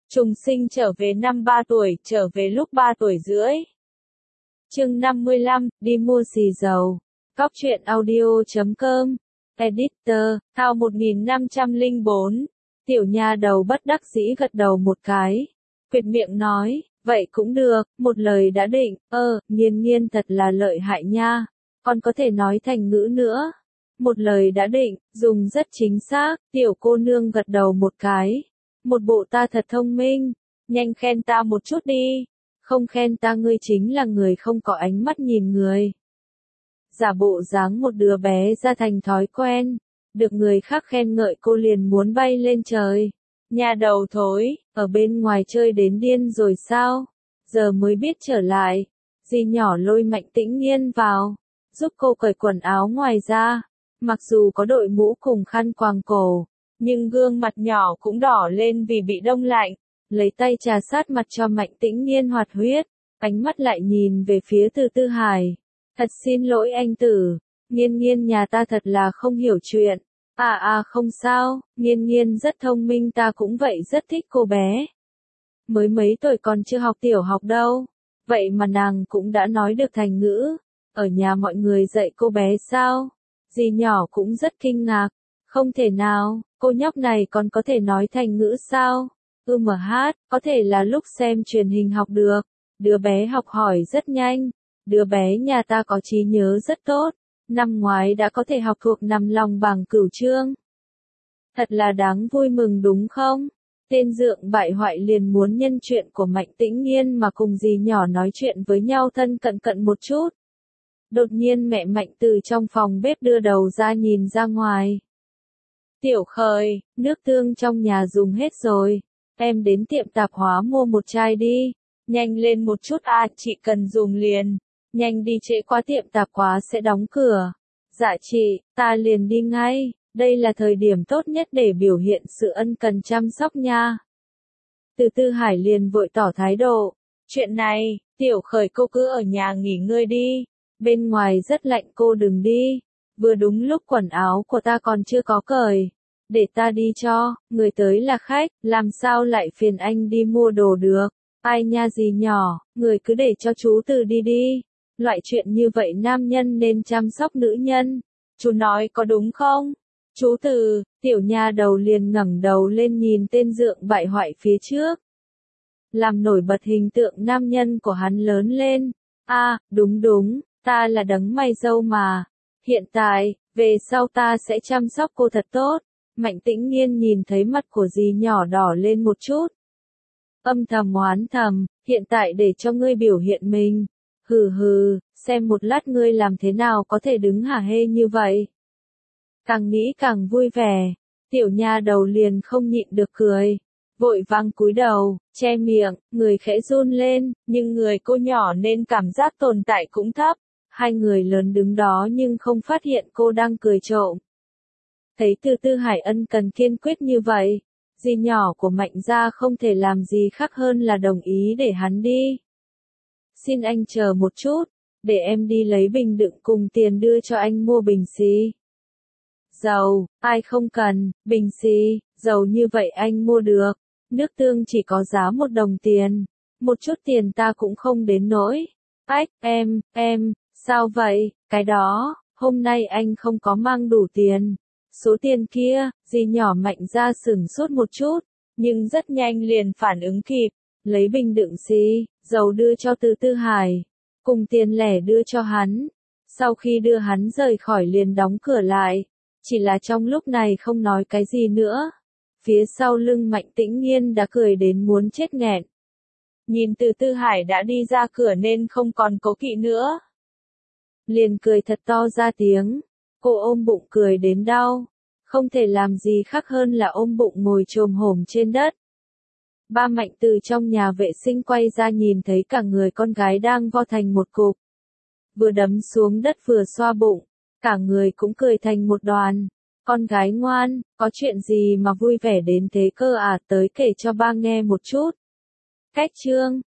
Trùng sinh trở về năm 3 tuổi, trở về lúc 3 tuổi rưỡi. Chương 55, đi mua xì dầu. Cóc truyện audio.com. Editor, Thao 1504. Tiểu nha đầu bất đắc dĩ gật đầu một cái. Quyệt miệng nói, vậy cũng được, một lời đã định, Nghiên Nghiên thật là lợi hại nha. Còn có thể nói thành ngữ nữa. Một lời đã định, dùng rất chính xác, tiểu cô nương gật đầu một cái. Một bộ ta thật thông minh, nhanh khen ta một chút đi, không khen ta ngươi chính là người không có ánh mắt nhìn người. Giả bộ dáng một đứa bé ra thành thói quen, được người khác khen ngợi cô liền muốn bay lên trời. Nhà đầu thối, ở bên ngoài chơi đến điên rồi sao? Giờ mới biết trở lại. Dì nhỏ lôi Mạnh Tĩnh Nghiên vào, giúp cô cởi quần áo ngoài ra. Mặc dù có đội mũ cùng khăn quàng cổ, nhưng gương mặt nhỏ cũng đỏ lên vì bị đông lạnh. Lấy tay trà sát mặt cho Mạnh Tĩnh Nghiên hoạt huyết, ánh mắt lại nhìn về phía Từ Tư Hải. Thật xin lỗi anh tử, Nghiên Nghiên nhà ta thật là không hiểu chuyện. Không sao, Nghiên Nghiên rất thông minh, ta cũng vậy, rất thích cô bé. Mới mấy tuổi còn chưa học tiểu học đâu, vậy mà nàng cũng đã nói được thành ngữ. Ở nhà mọi người dạy cô bé sao? Dì nhỏ cũng rất kinh ngạc. Không thể nào, cô nhóc này còn có thể nói thành ngữ sao? Có thể là lúc xem truyền hình học được. Đứa bé học hỏi rất nhanh. Đứa bé nhà ta có trí nhớ rất tốt. Năm ngoái đã có thể học thuộc nằm lòng bảng cửu chương. Thật là đáng vui mừng đúng không? Tên dượng bại hoại liền muốn nhân chuyện của Mạnh Tĩnh Nghiên mà cùng dì nhỏ nói chuyện với nhau thân cận một chút. Đột nhiên mẹ Mạnh từ trong phòng bếp đưa đầu ra nhìn ra ngoài. Tiểu Khởi, nước tương trong nhà dùng hết rồi. Em đến tiệm tạp hóa mua một chai đi. Nhanh lên một chút chị cần dùng liền. Nhanh đi, trễ quá tiệm tạp hóa sẽ đóng cửa. Dạ chị, ta liền đi ngay. Đây là thời điểm tốt nhất để biểu hiện sự ân cần chăm sóc nha. Từ Tư Hải liền vội tỏ thái độ. Chuyện này, Tiểu Khởi cô cứ ở nhà nghỉ ngơi đi. Bên ngoài rất lạnh, cô đừng đi. Vừa đúng lúc quần áo của ta còn chưa có cởi. Để ta đi cho, người tới là khách, làm sao lại phiền anh đi mua đồ được. Ai nha dì nhỏ, người cứ để cho chú Từ đi đi. Loại chuyện như vậy nam nhân nên chăm sóc nữ nhân. Chú nói có đúng không? Chú Từ, tiểu nha đầu liền ngẩng đầu lên nhìn tên dượng bại hoại phía trước. Làm nổi bật hình tượng nam nhân của hắn lớn lên. Đúng, ta là đấng mày râu mà. Hiện tại, về sau ta sẽ chăm sóc cô thật tốt. Mạnh Tĩnh Nghiên nhìn thấy mặt của dì nhỏ đỏ lên một chút. Âm thầm oán thầm, hiện tại để cho ngươi biểu hiện mình. Xem một lát ngươi làm thế nào có thể đứng hả hê như vậy. Càng nghĩ càng vui vẻ, tiểu nha đầu liền không nhịn được cười. Vội vàng cúi đầu, che miệng, người khẽ run lên, nhưng người cô nhỏ nên cảm giác tồn tại cũng thấp. Hai người lớn đứng đó nhưng không phát hiện cô đang cười trộm. Thấy Từ Tư Hải ân cần kiên quyết như vậy, dì nhỏ của Mạnh gia không thể làm gì khác hơn là đồng ý để hắn đi. Xin anh chờ một chút, để em đi lấy bình đựng cùng tiền đưa cho anh mua bình xì. Dầu, ai không cần, bình xì, dầu như vậy anh mua được. Nước tương chỉ có giá 1 đồng tiền. Một chút tiền ta cũng không đến nỗi. Em, sao vậy, cái đó, hôm nay anh không có mang đủ tiền. Số tiền kia, dì nhỏ Mạnh ra sửng sốt một chút, nhưng rất nhanh liền phản ứng kịp. Lấy bình đựng xì, dầu đưa cho Từ Tư Hải. Cùng tiền lẻ đưa cho hắn. Sau khi đưa hắn rời khỏi liền đóng cửa lại. Chỉ là trong lúc này không nói cái gì nữa. Phía sau lưng Mạnh Tĩnh Nghiên đã cười đến muốn chết nghẹn. Nhìn Từ Tư Hải đã đi ra cửa nên không còn cố kỵ nữa. Liền cười thật to ra tiếng. Cô ôm bụng cười đến đau. Không thể làm gì khác hơn là ôm bụng ngồi chồm hổm trên đất. Ba Mạnh từ trong nhà vệ sinh quay ra nhìn thấy cả người con gái đang vo thành một cục. Vừa đấm xuống đất vừa xoa bụng. Cả người cũng cười thành một đoàn. Con gái ngoan, có chuyện gì mà vui vẻ đến thế cơ à, tới kể cho ba nghe một chút. Cách chương